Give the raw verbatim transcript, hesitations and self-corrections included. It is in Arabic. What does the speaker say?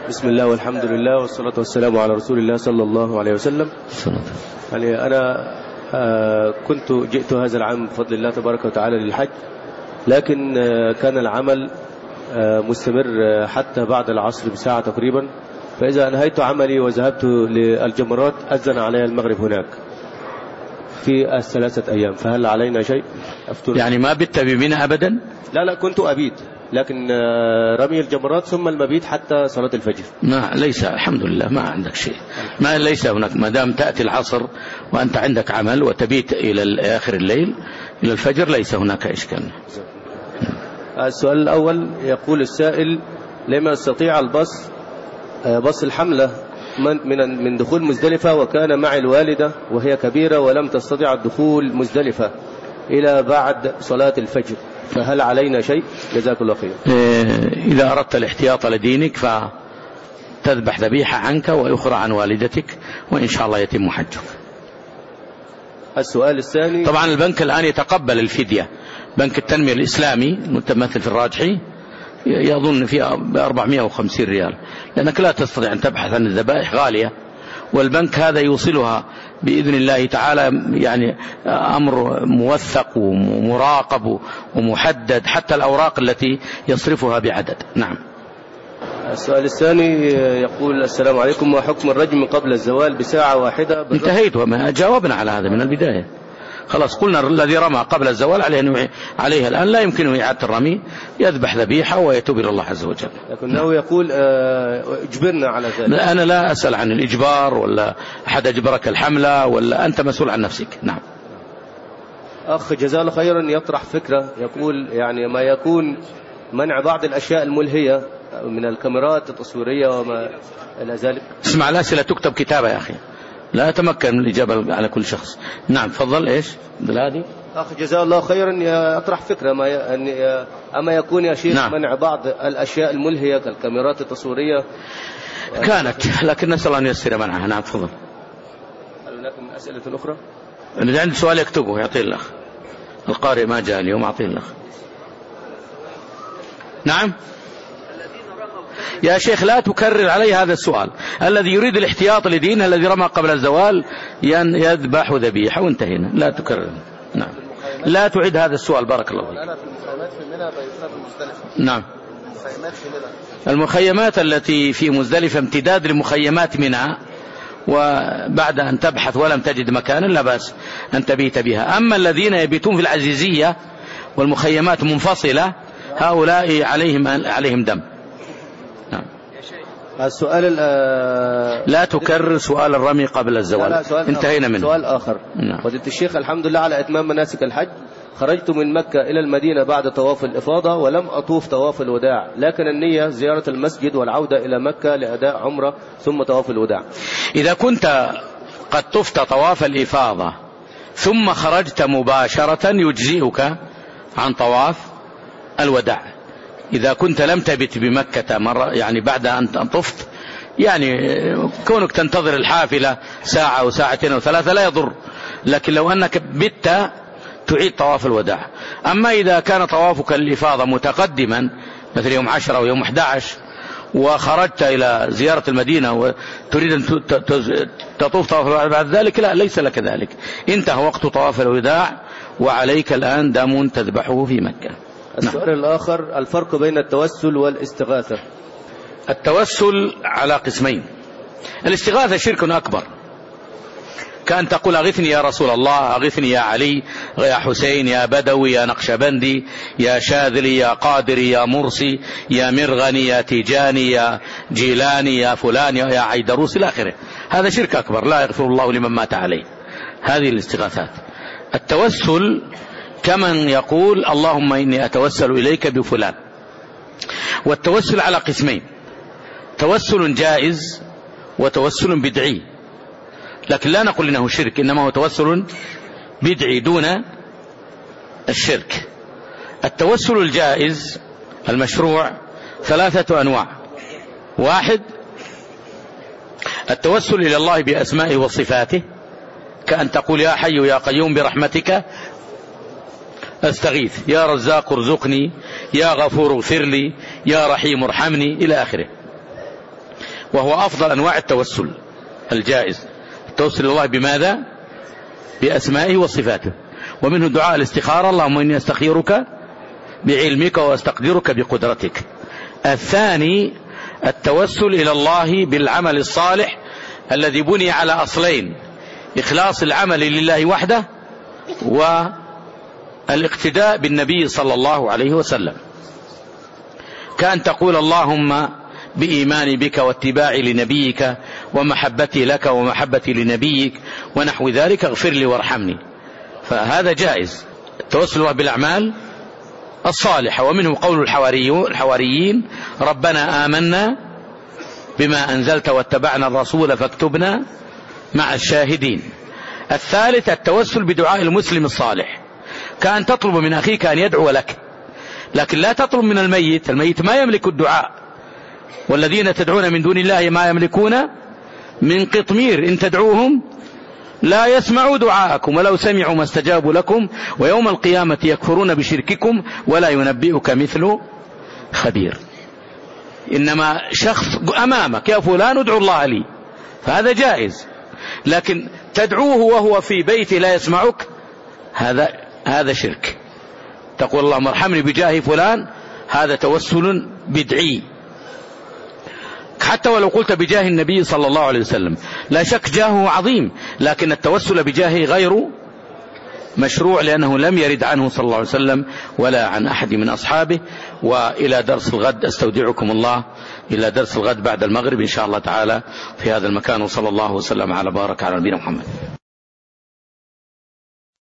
بسم الله والحمد لله والصلاة والسلام على رسول الله صلى الله عليه وسلم. يعني أنا آه كنت جئت هذا العام بفضل الله تبارك وتعالى للحج، لكن آه كان العمل آه مستمر آه حتى بعد العصر بساعة تقريبا، فإذا أنهيت عملي وذهبت للجمرات أذن علي المغرب هناك في الثلاثة أيام، فهل علينا شيء؟ أفتر يعني ما بت بمنى أبدا؟ لا لا كنت أبيت، لكن رمي الجمرات ثم المبيت حتى صلاة الفجر. ما ليس الحمد لله ما عندك شيء، ما ليس هناك، ما دام تأتي العصر وأنت عندك عمل وتبيت إلى آخر الليل إلى الفجر ليس هناك إشكال. السؤال الأول يقول السائل: لما يستطيع البص بص الحملة من من دخول مزدلفة، وكان معي الوالدة وهي كبيرة ولم تستطيع الدخول مزدلفة إلى بعد صلاة الفجر، فهل علينا شيء؟ جزاك الله خير. إذا أردت الاحتياط لدينك فتذبح ذبيحة عنك وأخرى عن والدتك، وإن شاء الله يتم حجك. السؤال الثاني: طبعا البنك الآن يتقبل الفدية، بنك التنمية الإسلامي المتمثل في الراجحي يظن فيها بأربعمائة وخمسين ريال، لأنك لا تستطيع أن تبحث عن الذبائح غالية، والبنك هذا يوصلها بإذن الله تعالى، يعني أمر موثق ومراقب ومحدد، حتى الأوراق التي يصرفها بعدد. نعم. السؤال الثاني يقول: السلام عليكم، وحكم الرجم قبل الزوال بساعة واحدة؟ انتهيت وما جاوبنا على هذا من البداية، خلاص قلنا الذي رمى قبل الزوال عليه عليه الآن لا يمكنه إعادة الرمي، يذبح ذبيحة ويتوب إلى الله عز وجل. لكنه يقول اجبرنا على ذلك. أنا لا أسأل عن الإجبار ولا أحد أجبرك الحملة، ولا أنت مسؤول عن نفسك. نعم. أخ جزاه الله خيرا يطرح فكرة، يقول يعني ما يكون منع بعض الأشياء الملهية من الكاميرات التصويرية وما إلى ذلك. اسمع، الأسئلة تكتب كتابة يا أخي، لا أتمكن من الإجابة على كل شخص. نعم تفضل. إيش بالهادي؟ أخ جزاه الله خيرا يطرح فكرة، ما ي... أما يكون يا شيخ نعم. منع بعض الأشياء الملهية كالكاميرات التصويرية كانت، لكن نسأل أن ييسر منعها. نعم تفضل. هل هناك من أسئلة أخرى؟ إذا عندي سؤال يكتبه يعطيه الأخ القارئ، ما جاء اليوم أعطيه الأخ. نعم يا شيخ لا تكرر علي هذا السؤال. الذي يريد الاحتياط لدينه الذي رمى قبل الزوال يذبح ذبيحة وانتهينا، لا تكرر. نعم لا تعيد هذا السؤال بارك الله فيك. أنا في المخيمات في منى بيتنا في مزدلفة. نعم المخيمات في منى، المخيمات التي في مزدلفة امتداد لمخيمات منى، وبعد أن تبحث ولم تجد مكانا لا بأس أن تبيت بها. أما الذين يبيتون في العزيزية والمخيمات منفصلة هؤلاء عليهم عليهم دم. نعم. السؤال لا تكرر سؤال الرمي قبل الزوال، انتهينا منه. سؤال آخر. نعم. فضيلة الشيخ، الحمد لله على إتمام مناسك الحج. خرجت من مكة إلى المدينة بعد طواف الإفاضة ولم أطوف طواف الوداع، لكن النية زيارة المسجد والعودة إلى مكة لأداء عمرة ثم طواف الوداع. إذا كنت قد طفت طواف الإفاضة ثم خرجت مباشرة يجزئك عن طواف الوداع. إذا كنت لم تبت بمكة مرة، يعني بعد أن طفت، يعني كونك تنتظر الحافلة ساعة أو ساعتين أو ثلاثة لا يضر، لكن لو أنك بت تعيد طواف الوداع. أما إذا كان طوافك الإفاضة متقدما مثل يوم عشرة أو يوم أحد عشر وخرجت إلى زيارة المدينة وتريد أن تطوف طواف بعد ذلك، لا ليس لك ذلك، انتهى وقت طواف الوداع وعليك الآن دم تذبحه في مكة. السؤال نعم. الآخر: الفرق بين التوسل والاستغاثة؟ التوسل على قسمين. الاستغاثة شرك أكبر، كان تقول أغثني يا رسول الله، أغثني يا علي، يا حسين، يا بدوي، يا نقشبندي، يا شاذلي، يا قادري، يا مرسي، يا مرغني، يا تيجاني، يا جيلاني، يا فلان، يا عيدروس إلى آخره. هذا شرك أكبر لا يغفر الله لمن مات عليه. هذه الاستغاثات. التوسل كمن يقول اللهم إني أتوسل إليك بفلان. والتوسل على قسمين: توسل جائز وتوسل بدعي، لكن لا نقول إنه شرك، إنما هو توسل بدعي دون الشرك. التوسل الجائز المشروع ثلاثة أنواع: واحد التوسل إلى الله بأسمائه وصفاته، كأن تقول يا حي يا قيوم برحمتك أستغيث، يا رزاق ارزقني، يا غفور اغفر لي، يا رحيم ارحمني إلى آخره. وهو أفضل أنواع التوسل الجائز. التوسل إلى الله بماذا؟ بأسمائه وصفاته. ومنه دعاء الاستخارة: اللهم إني أستخيرك بعلمك وأستقدرك بقدرتك. الثاني التوسل إلى الله بالعمل الصالح الذي بني على أصلين: إخلاص العمل لله وحده، والاقتداء بالنبي صلى الله عليه وسلم، كأن تقول: اللهم بإيماني بك واتباعي لنبيك ومحبتي لك ومحبتي لنبيك ونحو ذلك اغفر لي وارحمني. فهذا جائز التوسل بالأعمال الصالحة. ومنه قول الحواريين: ربنا آمنا بما أنزلت واتبعنا الرسول فاكتبنا مع الشاهدين. الثالث التوسل بدعاء المسلم الصالح، كأن تطلب من أخيك أن يدعو لك، لكن لا تطلب من الميت، الميت ما يملك الدعاء، والذين تدعون من دون الله ما يملكون من قطمير، إن تدعوهم لا يسمعوا دعاءكم ولو سمعوا ما استجابوا لكم ويوم القيامة يكفرون بشرككم ولا ينبئك مثل خبير. إنما شخص أمامك: يا فلان ادعو الله لي، فهذا جائز. لكن تدعوه وهو في بيته لا يسمعك، هذا هذا شرك. تقول: اللهم ارحمني بجاه فلان، هذا توسل بدعي. حتى ولو قلت بجاه النبي صلى الله عليه وسلم، لا شك جاهه عظيم، لكن التوسل بجاهه غير مشروع، لأنه لم يرد عنه صلى الله عليه وسلم ولا عن أحد من أصحابه. وإلى درس الغد، أستودعكم الله إلى درس الغد بعد المغرب إن شاء الله تعالى في هذا المكان. وصلى الله وسلم على بارك على نبينا محمد.